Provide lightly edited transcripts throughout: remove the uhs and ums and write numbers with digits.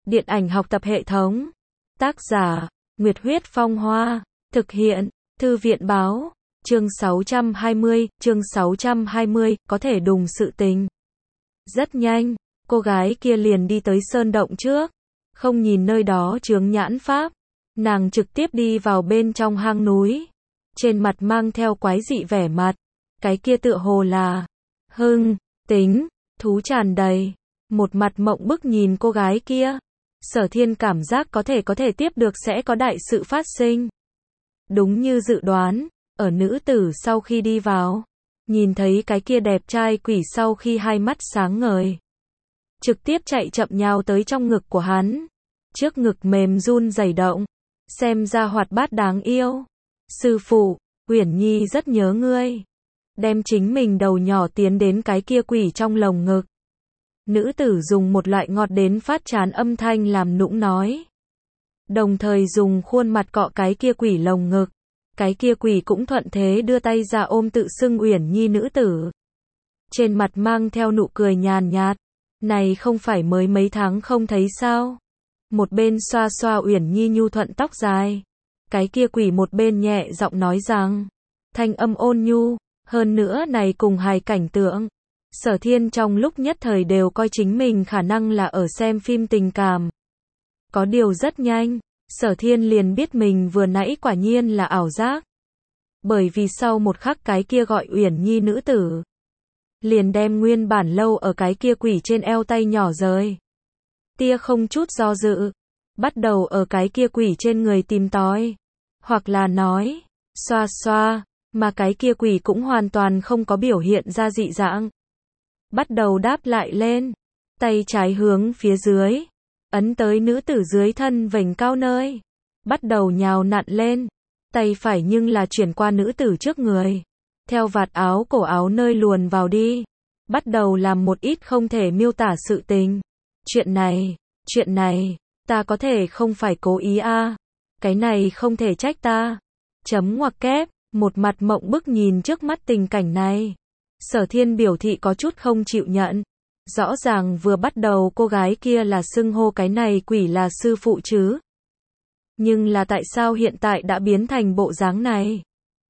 Điện ảnh học tập hệ thống. Tác giả, Nguyệt Huyết Phong Hoa. Thực hiện, Thư viện Báo. Chương 620, có thể đùng sự tình. Rất nhanh, cô gái kia liền đi tới sơn động trước. Không nhìn nơi đó chướng nhãn pháp. Nàng trực tiếp đi vào bên trong hang núi. Trên mặt mang theo quái dị vẻ mặt. Cái kia tựa hồ là hưng, tính, thú tràn đầy. Một mặt mộng bức nhìn cô gái kia. Sở Thiên cảm giác có thể tiếp được sẽ có đại sự phát sinh. Đúng như dự đoán, ở nữ tử sau khi đi vào, nhìn thấy cái kia đẹp trai quỷ sau khi hai mắt sáng ngời. Trực tiếp chạy chậm nhào tới trong ngực của hắn. Trước ngực mềm run rẩy động. Xem ra hoạt bát đáng yêu. Sư phụ, Uyển Nhi rất nhớ ngươi. Đem chính mình đầu nhỏ tiến đến cái kia quỷ trong lồng ngực. Nữ tử dùng một loại ngọt đến phát chán âm thanh làm nũng nói. Đồng thời dùng khuôn mặt cọ cái kia quỷ lồng ngực. Cái kia quỷ cũng thuận thế đưa tay ra ôm tự xưng Uyển Nhi nữ tử. Trên mặt mang theo nụ cười nhàn nhạt. Này không phải mới mấy tháng không thấy sao? Một bên xoa xoa Uyển Nhi nhu thuận tóc dài. Cái kia quỷ một bên nhẹ giọng nói rằng. Thanh âm ôn nhu. Hơn nữa này cùng hài cảnh tượng. Sở Thiên trong lúc nhất thời đều coi chính mình khả năng là ở xem phim tình cảm. Có điều rất nhanh, Sở Thiên liền biết mình vừa nãy quả nhiên là ảo giác. Bởi vì sau một khắc cái kia gọi Uyển Nhi nữ tử. Liền đem nguyên bản lâu ở cái kia quỷ trên eo tay nhỏ rời. Tia không chút do dự. Bắt đầu ở cái kia quỷ trên người tìm tòi. Hoặc là nói, xoa xoa, mà cái kia quỷ cũng hoàn toàn không có biểu hiện ra dị dạng. Bắt đầu đáp lại lên. Tay trái hướng phía dưới. Ấn tới nữ tử dưới thân vành cao nơi. Bắt đầu nhào nặn lên. Tay phải nhưng là chuyển qua nữ tử trước người. Theo vạt áo cổ áo nơi luồn vào đi. Bắt đầu làm một ít không thể miêu tả sự tình. Chuyện này, ta có thể không phải cố ý a. Cái này không thể trách ta. Chấm ngoặc kép, một mặt mộng bức nhìn trước mắt tình cảnh này. Sở Thiên biểu thị có chút không chịu nhận. Rõ ràng vừa bắt đầu cô gái kia là xưng hô cái này quỷ là sư phụ chứ. Nhưng là tại sao hiện tại đã biến thành bộ dáng này?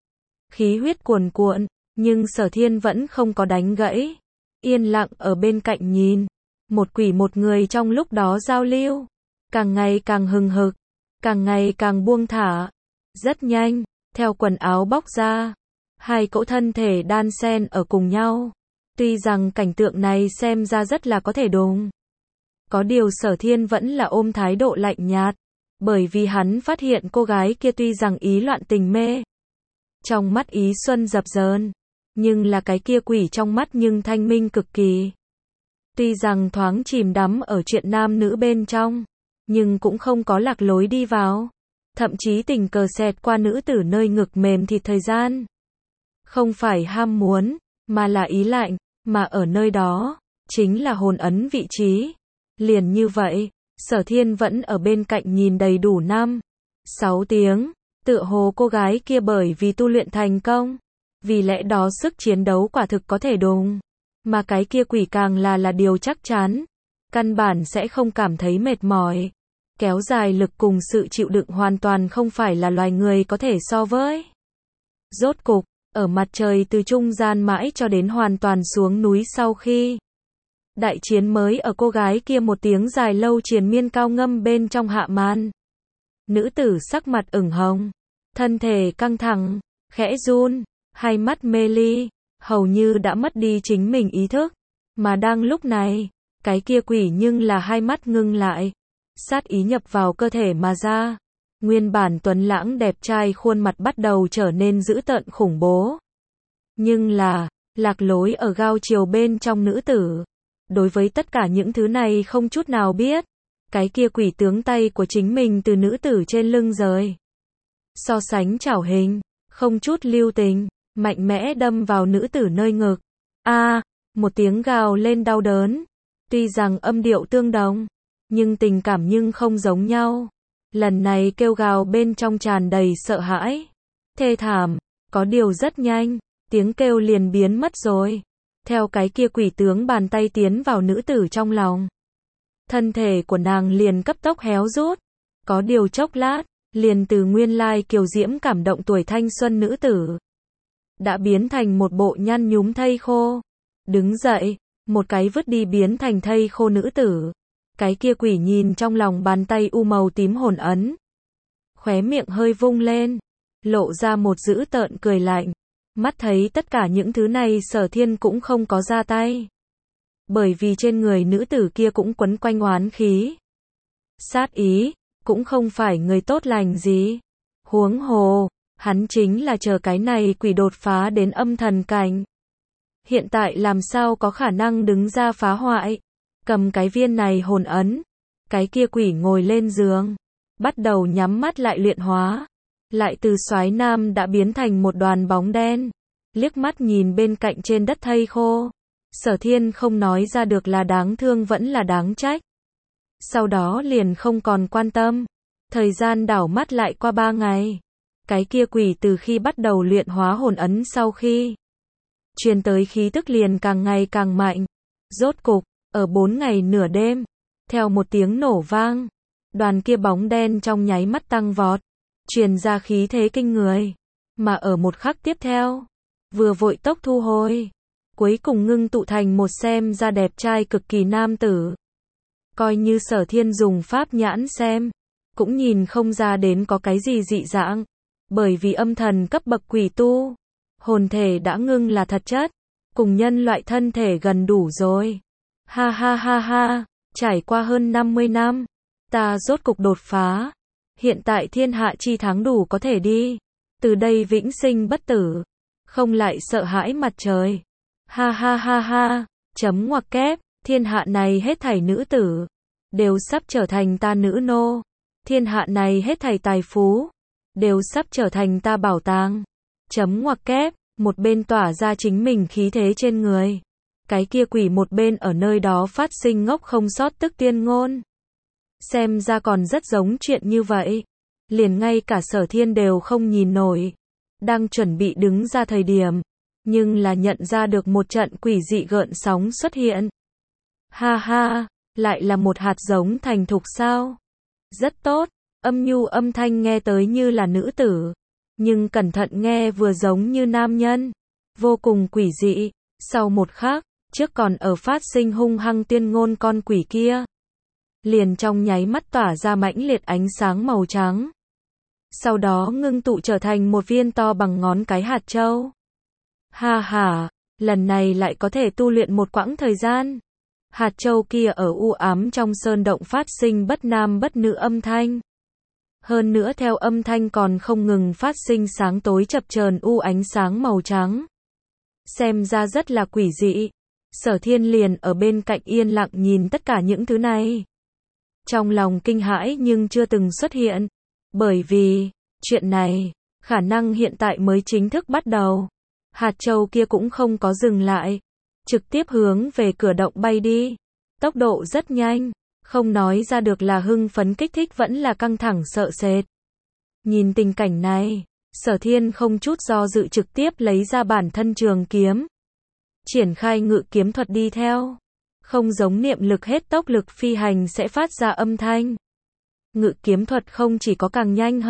Khí huyết cuồn cuộn, nhưng Sở Thiên vẫn không có đánh gãy. Yên lặng ở bên cạnh nhìn. Một quỷ một người trong lúc đó giao lưu. Càng ngày càng hừng hực. Càng ngày càng buông thả. Rất nhanh, theo quần áo bóc ra. Hai cỗ thân thể đan xen ở cùng nhau. Tuy rằng cảnh tượng này xem ra rất là có thể đùng. Có điều Sở Thiên vẫn là ôm thái độ lạnh nhạt. Bởi vì hắn phát hiện cô gái kia tuy rằng ý loạn tình mê. Trong mắt ý xuân dập dờn. Nhưng là cái kia quỷ trong mắt nhưng thanh minh cực kỳ. Tuy rằng thoáng chìm đắm ở chuyện nam nữ bên trong. Nhưng cũng không có lạc lối đi vào. Thậm chí tình cờ xẹt qua nữ tử nơi ngực mềm thịt thời gian. Không phải ham muốn, mà là ý lạnh, mà ở nơi đó, chính là hồn ấn vị trí. Liền như vậy, Sở Thiên vẫn ở bên cạnh nhìn đầy đủ 5-6 tiếng, tựa hồ cô gái kia bởi vì tu luyện thành công. Vì lẽ đó sức chiến đấu quả thực có thể đùng. Mà cái kia quỷ càng là điều chắc chắn. Căn bản sẽ không cảm thấy mệt mỏi. Kéo dài lực cùng sự chịu đựng hoàn toàn không phải là loài người có thể so với. Rốt cục, ở mặt trời từ trung gian mãi cho đến hoàn toàn xuống núi sau khi. Đại chiến mới ở cô gái kia một tiếng dài lâu triền miên cao ngâm bên trong hạ màn. Nữ tử sắc mặt ửng hồng. Thân thể căng thẳng, khẽ run, hai mắt mê ly, hầu như đã mất đi chính mình ý thức. Mà đang lúc này, cái kia quỷ nhưng là hai mắt ngưng lại. Sát ý nhập vào cơ thể mà ra. Nguyên bản tuấn lãng đẹp trai khuôn mặt bắt đầu trở nên dữ tợn khủng bố. Nhưng là, lạc lối ở gao chiều bên trong nữ tử. Đối với tất cả những thứ này không chút nào biết. Cái kia quỷ tướng tay của chính mình từ nữ tử trên lưng rời. So sánh chảo hình, không chút lưu tình, mạnh mẽ đâm vào nữ tử nơi ngực. Một tiếng gào lên đau đớn. Tuy rằng âm điệu tương đồng, nhưng tình cảm nhưng không giống nhau. Lần này kêu gào bên trong tràn đầy sợ hãi, thê thảm. Có điều rất nhanh, tiếng kêu liền biến mất rồi. Theo cái kia quỷ tướng bàn tay tiến vào nữ tử trong lòng. thân thể của nàng liền cấp tốc héo rút. Có điều chốc lát, liền từ nguyên lai kiều diễm cảm động tuổi thanh xuân nữ tử, đã biến thành một bộ nhăn nhúm thây khô. Đứng dậy, một cái vứt đi biến thành thây khô nữ tử. Cái kia quỷ nhìn trong lòng bàn tay u màu tím hồn ấn. Khóe miệng hơi vung lên, lộ ra một dữ tợn cười lạnh. Mắt thấy tất cả những thứ này Sở Thiên cũng không có ra tay. Bởi vì trên người nữ tử kia cũng quấn quanh oán khí. Sát ý, cũng không phải người tốt lành gì. Huống hồ, hắn chính là chờ cái này quỷ đột phá đến âm thần cảnh. Hiện tại làm sao có khả năng đứng ra phá hoại. Cầm cái viên này hồn ấn. Cái kia quỷ ngồi lên giường, bắt đầu nhắm mắt lại luyện hóa. Lại từ soái nam đã biến thành một đoàn bóng đen. Liếc mắt nhìn bên cạnh trên đất thây khô. Sở Thiên không nói ra được là đáng thương vẫn là đáng trách. Sau đó liền không còn quan tâm. Thời gian đảo mắt lại qua 3 ngày. Cái kia quỷ từ khi bắt đầu luyện hóa hồn ấn sau khi truyền tới khí tức liền càng ngày càng mạnh. Rốt cục, ở 4 ngày nửa đêm, theo một tiếng nổ vang, đoàn kia bóng đen trong nháy mắt tăng vọt, truyền ra khí thế kinh người. Mà ở một khắc tiếp theo, vừa vội tốc thu hồi, cuối cùng ngưng tụ thành một xem ra đẹp trai cực kỳ nam tử. Coi như Sở Thiên dùng pháp nhãn xem, cũng nhìn không ra đến có cái gì dị dạng, bởi vì âm thần cấp bậc quỷ tu, hồn thể đã ngưng là thật chất, cùng nhân loại thân thể gần đủ rồi. Ha ha ha ha, trải qua hơn 50 năm, ta rốt cục đột phá, hiện tại thiên hạ chi thắng đủ có thể đi, từ đây vĩnh sinh bất tử, không lại sợ hãi mặt trời. Ha ha ha ha, chấm ngoặc kép, thiên hạ này hết thảy nữ tử, đều sắp trở thành ta nữ nô, thiên hạ này hết thảy tài phú, đều sắp trở thành ta bảo tàng. Chấm ngoặc kép, một bên tỏa ra chính mình khí thế trên người. Cái kia quỷ một bên ở nơi đó phát sinh ngốc không sót tức tiên ngôn. Xem ra còn rất giống chuyện như vậy. Liền ngay cả Sở Thiên đều không nhìn nổi. Đang chuẩn bị đứng ra thời điểm. Nhưng là nhận ra được một trận quỷ dị gợn sóng xuất hiện. Ha ha, lại là một hạt giống thành thục sao? Rất tốt, âm nhu âm thanh nghe tới như là nữ tử. Nhưng cẩn thận nghe vừa giống như nam nhân. Vô cùng quỷ dị. Sau một khắc, trước còn ở phát sinh hung hăng tuyên ngôn con quỷ kia. Liền trong nháy mắt tỏa ra mãnh liệt ánh sáng màu trắng. Sau đó ngưng tụ trở thành một viên to bằng ngón cái hạt châu. Ha ha, lần này lại có thể tu luyện một quãng thời gian. Hạt châu kia ở u ám trong sơn động phát sinh bất nam bất nữ âm thanh. Hơn nữa theo âm thanh còn không ngừng phát sinh sáng tối chập chờn u ánh sáng màu trắng. Xem ra rất là quỷ dị. Sở Thiên liền ở bên cạnh yên lặng nhìn tất cả những thứ này. Trong lòng kinh hãi nhưng chưa từng xuất hiện. Bởi vì, chuyện này, khả năng hiện tại mới chính thức bắt đầu. Hạt châu kia cũng không có dừng lại. Trực tiếp hướng về cửa động bay đi. Tốc độ rất nhanh. Không nói ra được là hưng phấn kích thích vẫn là căng thẳng sợ sệt. Nhìn tình cảnh này, Sở Thiên không chút do dự trực tiếp lấy ra bản thân trường kiếm. Triển khai ngự kiếm thuật đi theo. Không giống niệm lực hết tốc lực phi hành sẽ phát ra âm thanh. Ngự kiếm thuật không chỉ có càng nhanh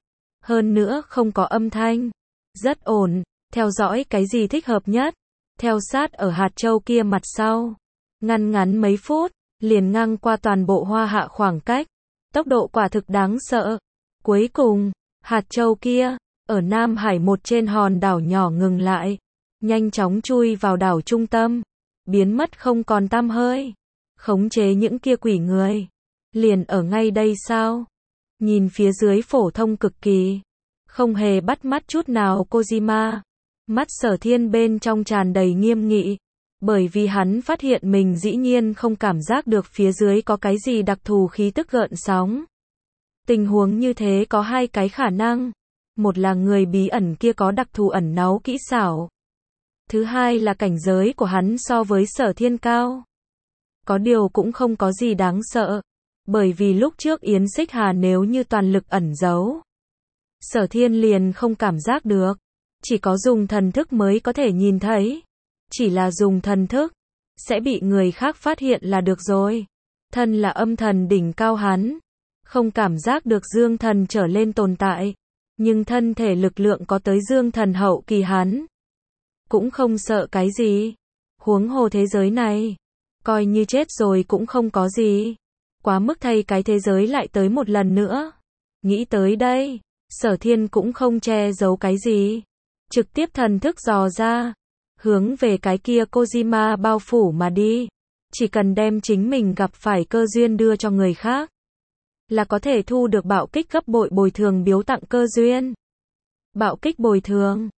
hơn nữa không có âm thanh. Rất ổn, theo dõi cái gì thích hợp nhất. Theo sát ở hạt châu kia mặt sau. Ngắn mấy phút, liền ngang qua toàn bộ Hoa Hạ khoảng cách. Tốc độ quả thực đáng sợ. Cuối cùng, hạt châu kia, ở Nam Hải một trên hòn đảo nhỏ ngừng lại. Nhanh chóng chui vào đảo trung tâm. Biến mất không còn tăm hơi. Khống chế những kia quỷ người. Liền ở ngay đây sao? Nhìn phía dưới phổ thông cực kỳ. Không hề bắt mắt chút nào Kojima. Mắt Sở Thiên bên trong tràn đầy nghiêm nghị. Bởi vì hắn phát hiện mình dĩ nhiên không cảm giác được phía dưới có cái gì đặc thù khí tức gợn sóng. Tình huống như thế có hai cái khả năng. Một là người bí ẩn kia có đặc thù ẩn náu kỹ xảo. Thứ hai là cảnh giới của hắn so với Sở Thiên cao. Có điều cũng không có gì đáng sợ. Bởi vì lúc trước Yến Xích Hà nếu như toàn lực ẩn giấu, Sở Thiên liền không cảm giác được. Chỉ có dùng thần thức mới có thể nhìn thấy. Chỉ là dùng thần thức, sẽ bị người khác phát hiện là được rồi. Thân là âm thần đỉnh cao hắn, không cảm giác được dương thần trở lên tồn tại, nhưng thân thể lực lượng có tới dương thần hậu kỳ hắn, cũng không sợ cái gì. Huống hồ thế giới này, coi như chết rồi cũng không có gì. Quá mức thay cái thế giới lại tới một lần nữa. Nghĩ tới đây, Sở Thiên cũng không che giấu cái gì. Trực tiếp thần thức dò ra, hướng về cái kia Kojima bao phủ mà đi. Chỉ cần đem chính mình gặp phải cơ duyên đưa cho người khác, là có thể thu được bạo kích gấp bội bồi thường biếu tặng cơ duyên. Bạo kích bồi thường,